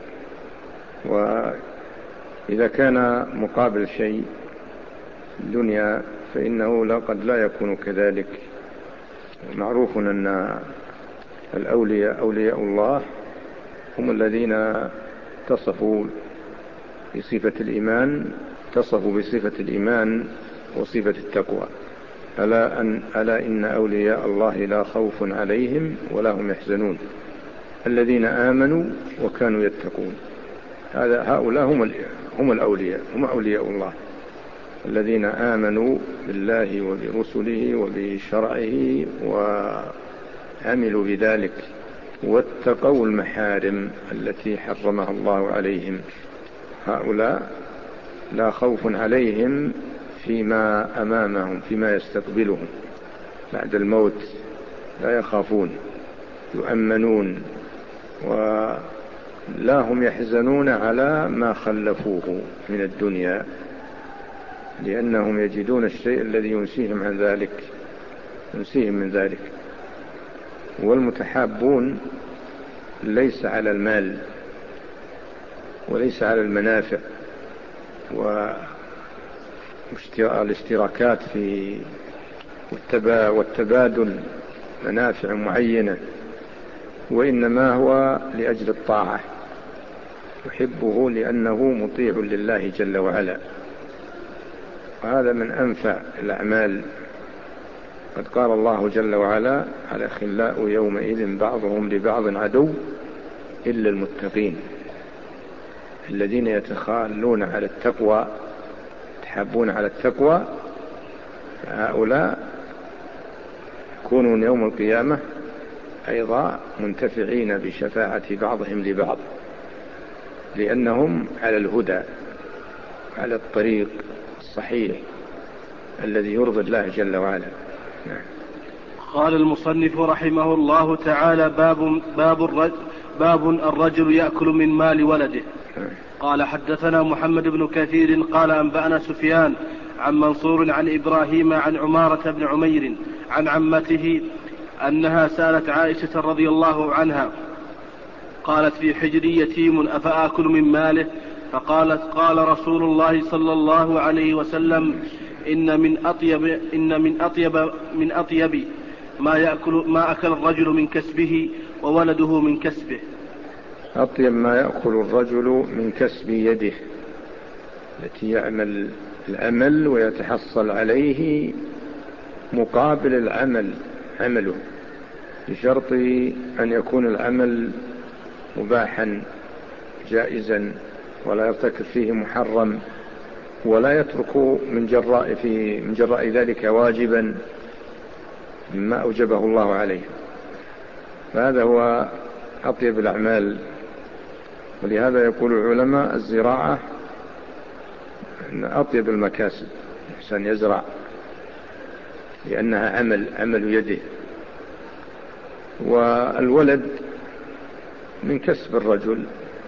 [SPEAKER 2] وإذا كان مقابل شيء الدنيا فإنه قد لا يكون كذلك. معروف أن الأولياء أولياء الله هم الذين تصفوا بصفة الإيمان تصفوا بصفة الإيمان وصفة التقوى. ألا, أن ألا إن أولياء الله لا خوف عليهم ولا هم يحزنون الذين آمنوا وكانوا يتقون. هذا هؤلاء هم, هم الأولياء هم أولياء الله الذين آمنوا بالله وبرسله وبشرعه وعملوا بذلك واتقوا المحارم التي حرمها الله عليهم. هؤلاء لا خوف عليهم فيما أمامهم فيما يستقبلهم بعد الموت، لا يخافون يؤمنون ولا هم يحزنون على ما خلفوه من الدنيا لأنهم يجدون الشيء الذي ينسيهم عن ذلك ينسيهم من ذلك. والمتحابون ليس على المال وليس على المنافع والاشتراكات في والتبادل منافع معينة، وإنما هو لأجل الطاعة يحبه لأنه مطيع لله جل وعلا. وهذا من أنفع الأعمال. قد قال الله جل وعلا الأخلاء يومئذ بعضهم لبعض عدو إلا المتقين الذين يتخالون على التقوى يتحابون على التقوى. هؤلاء يكونون يوم القيامة أيضا منتفعين بشفاعة بعضهم لبعض لأنهم على الهدى على الطريق الصحيح الذي يرضي الله جل وعلا. نعم.
[SPEAKER 1] قال المصنف رحمه الله تعالى باب, باب, الرجل باب الرجل يأكل من مال ولده.
[SPEAKER 2] نعم.
[SPEAKER 1] قال حدثنا محمد بن كثير قال أنبأنا سفيان عن منصور عن إبراهيم عن عمارة بن عمير عن عمته أنها سألت عائشة رضي الله عنها قالت في حجري يتيم أفآكل من ماله؟ فقالت قال رسول الله صلى الله عليه وسلم إن من أطيب, إن من أطيب, من أطيب ما, يأكل ما أكل الرجل من كسبه وولده من كسبه.
[SPEAKER 2] أطيب ما يأكل الرجل من كسب يده التي يعمل العمل ويتحصل عليه مقابل العمل عمله بشرط أن يكون العمل مباحا جائزا ولا يرتكب فيه محرم ولا يترك من جراء, في من جراء ذلك واجبا مما أوجبه الله عليه. فهذا هو أطيب الأعمال. ولهذا يقول العلماء الزراعة أن أطيب المكاسب الإنسان يزرع لأنها عمل عمل يده. والولد من كسب الرجل،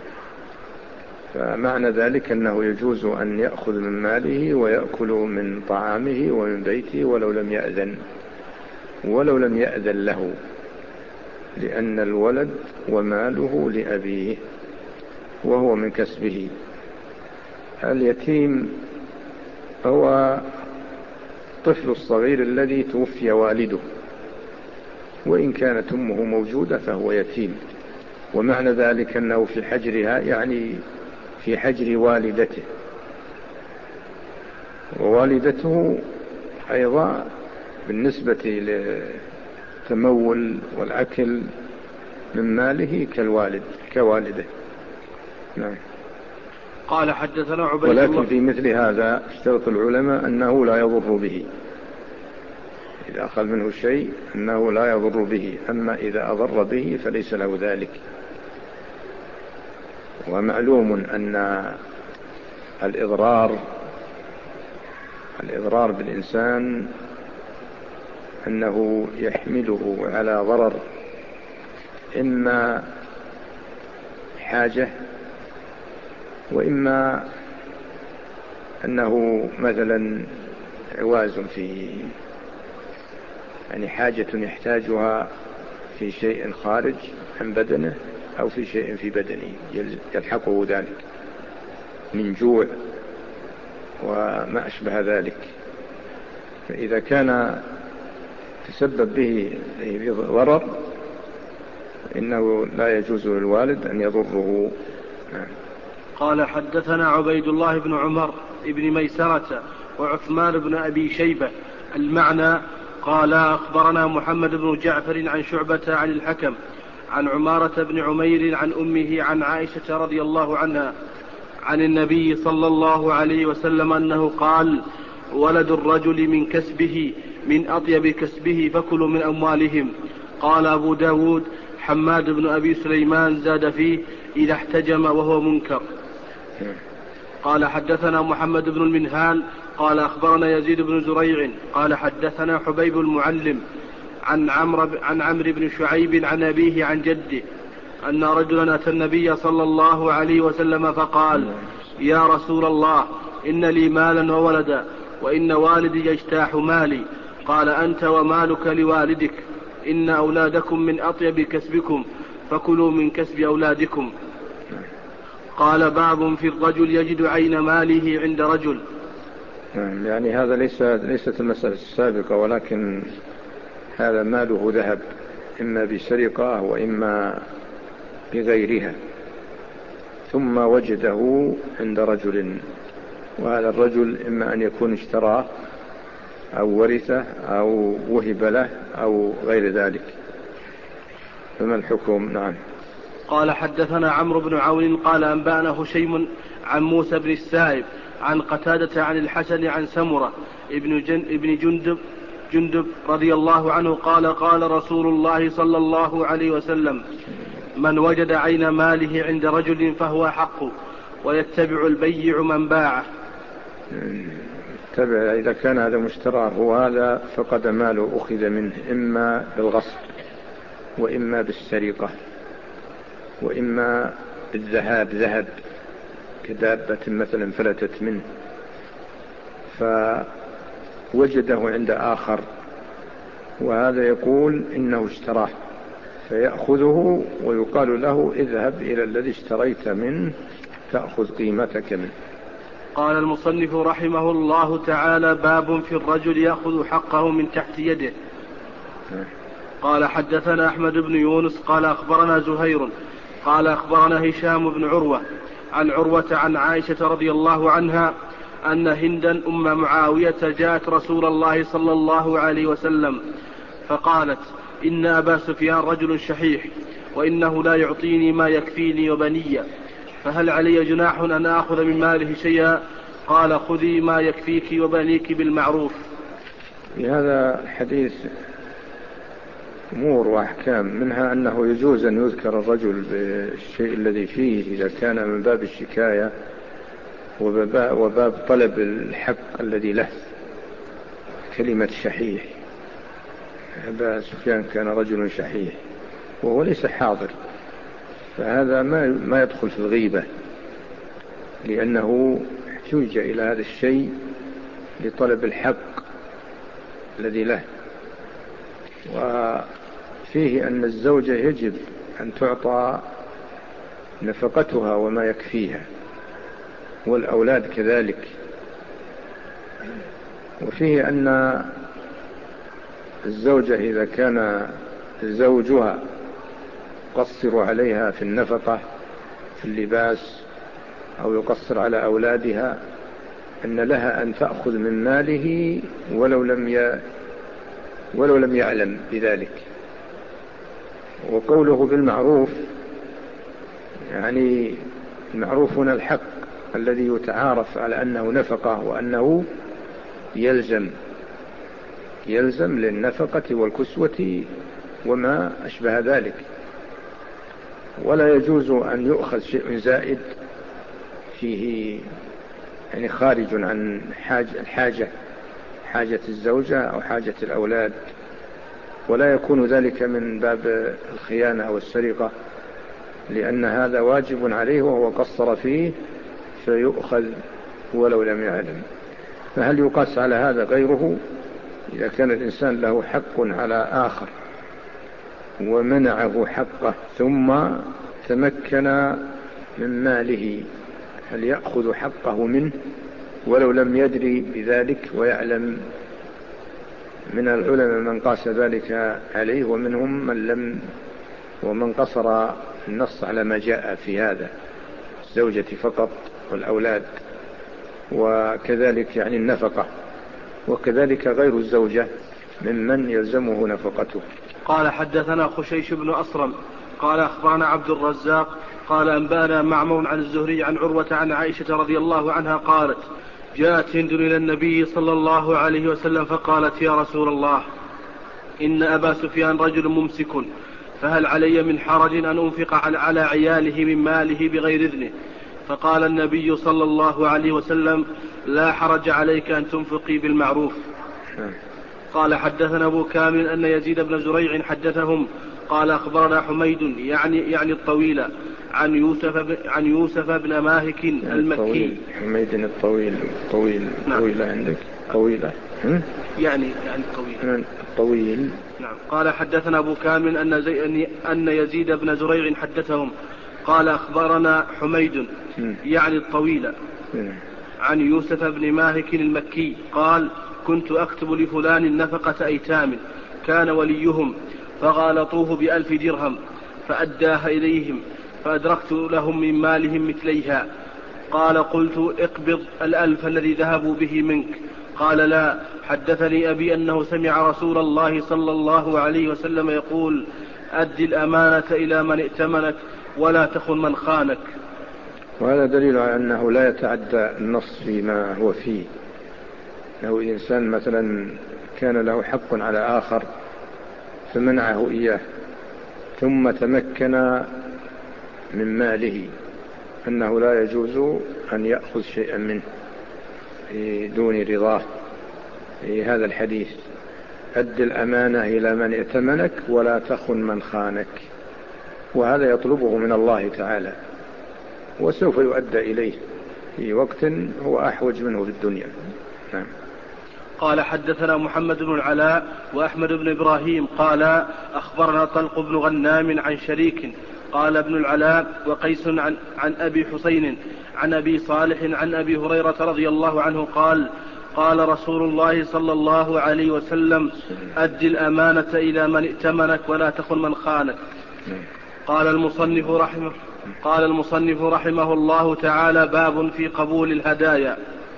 [SPEAKER 2] فمعنى ذلك أنه يجوز أن يأخذ من ماله ويأكل من طعامه ومن بيته ولو لم يأذن ولو لم يأذن له، لأن الولد وماله لأبيه وهو من كسبه. اليتيم هو الطفل الصغير الذي توفي والده، وإن كانت أمه موجودة فهو يتيم. ومعنى ذلك أنه في حجرها يعني في حجر والدته، ووالدته أيضا بالنسبة للتمول والأكل من ماله كالوالد كوالده. نعم.
[SPEAKER 1] قال حدثنا عبيد
[SPEAKER 2] ولكن
[SPEAKER 1] الله.
[SPEAKER 2] في مثل هذا اشترط العلماء أنه لا يضر به، إذا أخذ منه شيء أنه لا يضر به، أما إذا أضر به فليس له ذلك. ومعلوم أن الإضرار الإضرار بالإنسان أنه يحمله على ضرر، إما حاجة وإما أنه مثلا عواز في يعني حاجة يحتاجها في شيء خارج عن بدنه أو في شيء في بدنه يلحقه ذلك من جوع وما أشبه ذلك. فإذا كان تسبب به ضرر إنه لا يجوز للوالد أن يضره.
[SPEAKER 1] قال حدثنا عبيد الله بن عمر بن ميسرة وعثمان بن أبي شيبة المعنى. قال أخبرنا محمد بن جعفر عن شعبة عن الحكم عن عمارة بن عمير عن أمه عن عائشة رضي الله عنها عن النبي صلى الله عليه وسلم أنه قال: ولد الرجل من كسبه من أطيب كسبه فكلوا من أموالهم. قال أبو داود: حماد بن أبي سليمان زاد فيه إذا احتجم وهو منكر. قال حدثنا محمد بن المنهال قال أخبرنا يزيد بن زريع قال حدثنا حبيب المعلم عن عمرو عن عمرو بن شعيب عن أبيه عن جده أن رجلا أتى النبي صلى الله عليه وسلم فقال: يا رسول الله، إن لي مالا وولدا وإن والدي يجتاح مالي. قال: أنت ومالك لوالدك، إن أولادكم من أطيب كسبكم فكلوا من كسب أولادكم. قال: باب في الرجل يجد عين ماله عند رجل.
[SPEAKER 2] يعني هذا ليس ليست المسألة السابقة، ولكن هذا ماله ذهب إما بسرقة وإما بغيرها، ثم وجده عند رجل، وهذا الرجل إما أن يكون اشتراه أو ورثه أو وهب له أو غير ذلك، فما الحكم؟ نعم.
[SPEAKER 1] قال حدثنا عمرو بن عون قال أنبأنا هشيم عن موسى بن السائب عن قتادة عن الحسن عن سمرة ابن, جن ابن جندب, جندب رضي الله عنه قال: قال رسول الله صلى الله عليه وسلم: من وجد عين ماله عند رجل فهو حق، ويتبع البيع من باعه.
[SPEAKER 2] تبع إذا كان هذا مشتراه وهذا فقد ماله أخذ منه إما بالغصب وإما بالسرقة وإما بالذهاب ذهب كدابة مثلا فلتت منه، فوجده عند آخر وهذا يقول إنه اشتراه، فيأخذه ويقال له: اذهب إلى الذي اشتريت منه تأخذ قيمتك منه.
[SPEAKER 1] قال المصنف رحمه الله تعالى: باب في الرجل يأخذ حقه من تحت يده. قال حدثنا أحمد بن يونس قال أخبرنا زهير قال أخبرنا هشام بن عروة عن عروة عن عائشة رضي الله عنها أن هندا أم معاوية جاءت رسول الله صلى الله عليه وسلم فقالت: إن أبا سفيان رجل شحيح، وإنه لا يعطيني ما يكفيني وبني، فهل علي جناح أن آخذ من ماله شيئا؟ قال: خذي ما يكفيك وبنيك بالمعروف.
[SPEAKER 2] في هذا الحديث أمور وأحكام، منها أنه يجوز أن يذكر الرجل بالشيء الذي فيه إذا كان من باب الشكاية وباب طلب الحق الذي له. كلمة شحيح، أبا سفيان كان رجل شحيح وهو ليس حاضر، فهذا ما يدخل في الغيبة، لأنه احتوج إلى هذا الشيء لطلب الحق الذي له. وفيه أن الزوجة يجب أن تعطى نفقتها وما يكفيها، والأولاد كذلك. وفيه أن الزوجة إذا كان زوجها يقصر عليها في النفقة في اللباس أو يقصر على أولادها أن لها أن تأخذ من ماله ولو لم ي... ولو لم يعلم بذلك. وقوله بالمعروف يعني المعروف هنا الحق الذي يتعارف على أنه نفقة وأنه يلزم يلزم للنفقة والكسوة وما أشبه ذلك، ولا يجوز أن يؤخذ شيء زائد فيه يعني خارج عن حاجة الحاجة حاجة الزوجة أو حاجة الأولاد، ولا يكون ذلك من باب الخيانة أو السرقة، لأن هذا واجب عليه وهو قصر فيه فيؤخذ ولو لم يعلم. فهل يقاس على هذا غيره؟ إذا كان الإنسان له حق على آخر ومنعه حقه ثم تمكن من ماله، هل يأخذ حقه منه ولو لم يدري بذلك ويعلم؟ من العلماء من قاس ذلك عليه، ومنهم من لم، ومن قصر النص على ما جاء في هذا الزوجة فقط والأولاد، وكذلك يعني النفقة، وكذلك غير الزوجة ممن يلزمه نفقته.
[SPEAKER 1] قال حدثنا خشيش بن أصرم قال أخبرنا عبد الرزاق قال أنبانا معمر عن الزهري عن عروة عن عائشة رضي الله عنها قالت جاءت هند إلى النبي صلى الله عليه وسلم فقالت يا رسول الله إن أبا سفيان رجل ممسك، فهل علي من حرج أن أنفق على عياله من ماله بغير إذنه؟ فقال النبي صلى الله عليه وسلم لا حرج عليك أن تنفقي بالمعروف. قال حدثنا أبو كامل أن يزيد بن زريع حدثهم قال أخبرنا حميد يعني يعني الطويل عن يوسف ب... عن يوسف بن ماهك المكي.
[SPEAKER 2] حميد الطويل طويل
[SPEAKER 1] نعم.
[SPEAKER 2] طويلة عندك طويلة
[SPEAKER 1] يعني يعني الطويل
[SPEAKER 2] الطويل.
[SPEAKER 1] نعم. قال حدثنا أبو كامل أن زي... أن يزيد بن زريع حدثهم قال أخبرنا حميد يعني الطويل عن يوسف بن ماهك المكي قال كنت أكتب لفلان نفقة أيتام كان وليهم فغالطوه بألف درهم فأداها إليهم فأدركت لهم من مالهم مثليها. قال قلت اقبض الألف الذي ذهبوا به منك. قال لا، حدثني أبي أنه سمع رسول الله صلى الله عليه وسلم يقول أد الأمانة إلى من ائتمنك ولا تخن من خانك.
[SPEAKER 2] وهذا دليل على أنه لا يتعدى النص فيما هو فيه. لو إنسان مثلا كان له حق على آخر فمنعه إياه ثم تمكن من ماله، أنه لا يجوز أن يأخذ شيئا منه دون رضاه. في هذا الحديث أد الأمانة إلى من ائتمنك ولا تخن من خانك، وهذا يطلبه من الله تعالى وسوف يؤدى إليه في وقت هو أحوج منه في الدنيا. نعم.
[SPEAKER 1] قال حدثنا محمد بن العلاء وأحمد بن إبراهيم قال أخبرنا طلق بن غنام عن شريك قال ابن العلاء وقيس عن, عن أبي حسين عن أبي صالح عن أبي هريرة رضي الله عنه قال قال رسول الله صلى الله عليه وسلم أد الأمانة إلى من ائتمنك ولا تخن من خانك. قال المصنف رحمه قال المصنف رحمه الله تعالى باب في قبول الهدايا.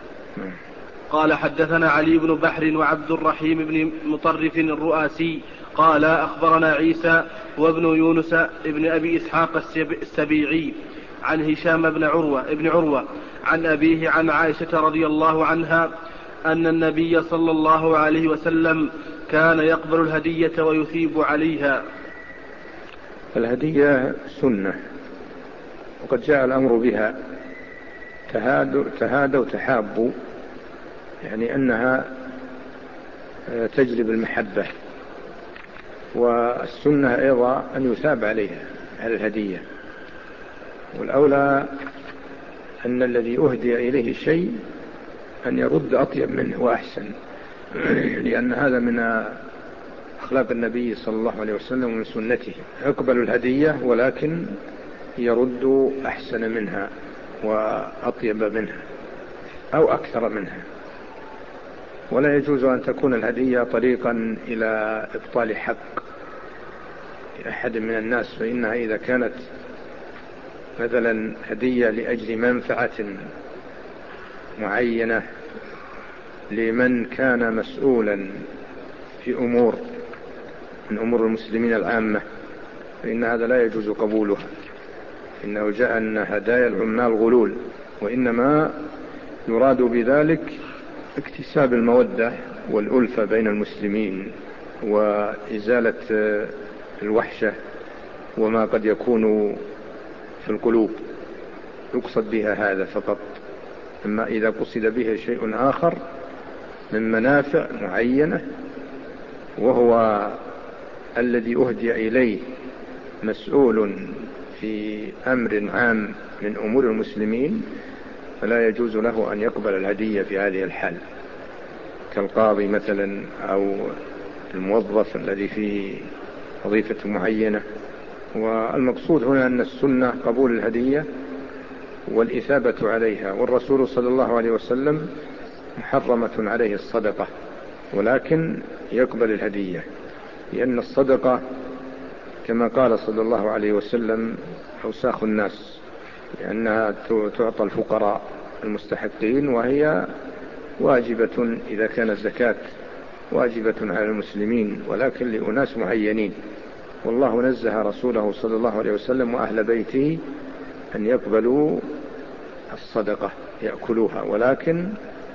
[SPEAKER 1] قال حدثنا علي بن بحر وعبد الرحيم بن مطرف الرؤاسي قال أخبرنا عيسى وابن يونس ابن أبي إسحاق السبيعي عن هشام بن عروة ابن عروة عن أبيه عن عائشة رضي الله عنها أن النبي صلى الله عليه وسلم كان يقبل الهدية ويثيب عليها.
[SPEAKER 2] الهدية سنة وقد جاء الأمر بها، تهادوا تهادوا تحابوا، يعني أنها تجلب المحبة، والسنة أيضا أن يثاب عليها على الهدية، والأولى أن الذي أهدي إليه الشيء أن يرد أطيب منه وأحسن، لأن هذا من أخلاق النبي صلى الله عليه وسلم ومن سنته. يقبل الهدية ولكن يرد أحسن منها وأطيب منها أو أكثر منها، ولا يجوز أن تكون الهدية طريقا إلى إبطال حق، لأحد من الناس، فإنها إذا كانت مثلا هدية لأجل منفعة معينة لمن كان مسؤولا في أمور من أمور المسلمين العامة، فإن هذا لا يجوز قبولها. إنه جاء أن هدايا العمال غلول، وإنما يراد بذلك اكتساب المودة والألفة بين المسلمين وإزالة الوحشة وما قد يكون في القلوب، يقصد بها هذا فقط. أما إذا قصد به شيء آخر من منافع معينة وهو الذي أهدي إليه مسؤول في أمر عام من أمور المسلمين، فلا يجوز له أن يقبل الهدية في هذه الحال، كالقاضي مثلا أو الموظف الذي في وظيفة معينة. والمقصود هنا أن السنة قبول الهدية والإثابة عليها، والرسول صلى الله عليه وسلم محرمة عليه الصدقة، ولكن يقبل الهدية، لأن الصدقة كما قال صلى الله عليه وسلم أوساخ الناس، لأنها تعطى الفقراء المستحقين، وهي واجبة إذا كانت الزكاة واجبة على المسلمين، ولكن لأناس معينين. والله نزه رسوله صلى الله عليه وسلم وأهل بيته أن يقبلوا الصدقة يأكلوها، ولكن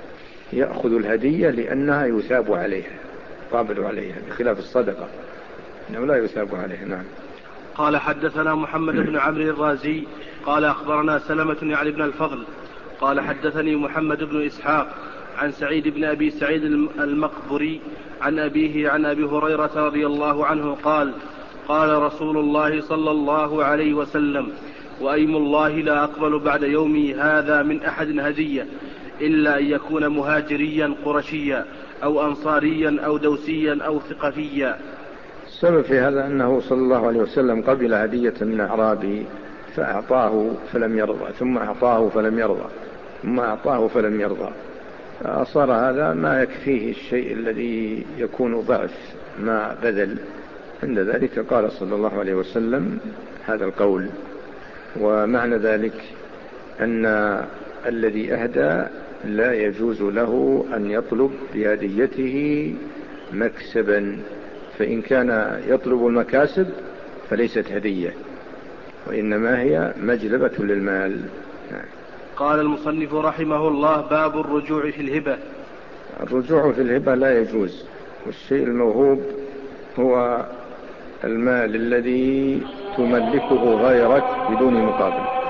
[SPEAKER 2] يأخذ الهدية لأنها يثاب عليها، قابل عليها، بخلاف الصدقة إنه لا يثاب عليها. نعم.
[SPEAKER 1] قال حدثنا محمد بن عمرو الرازي قال أخبرنا سلمة يعني بن الفضل قال حدثني محمد بن إسحاق عن سعيد بن أبي سعيد المقبري عن أبيه عن أبي هريرة رضي الله عنه قال قال رسول الله صلى الله عليه وسلم: وأيم الله لا أقبل بعد يومي هذا من أحد هدية إلا أن يكون مهاجريا قرشيا أو أنصاريا أو دوسيا أو ثقفيا.
[SPEAKER 2] السبب في هذا أنه صلى الله عليه وسلم قبل هدية من أعرابي فأعطاه فلم يرضى، ثم أعطاه فلم يرضى، ثم أعطاه فلم يرضى، فأصار هذا ما يكفيه الشيء الذي يكون ضعف ما بذل. عند ذلك قال صلى الله عليه وسلم هذا القول. ومعنى ذلك أن الذي أهدى لا يجوز له أن يطلب بهديته مكسبا، فإن كان يطلب المكاسب فليست هدية، وإنما هي مجلبة للمال.
[SPEAKER 1] قال المصنف رحمه الله: باب الرجوع في الهبة.
[SPEAKER 2] الرجوع في الهبة لا يجوز، والشيء الموهوب هو المال الذي تملكه غيرك بدون مقابل.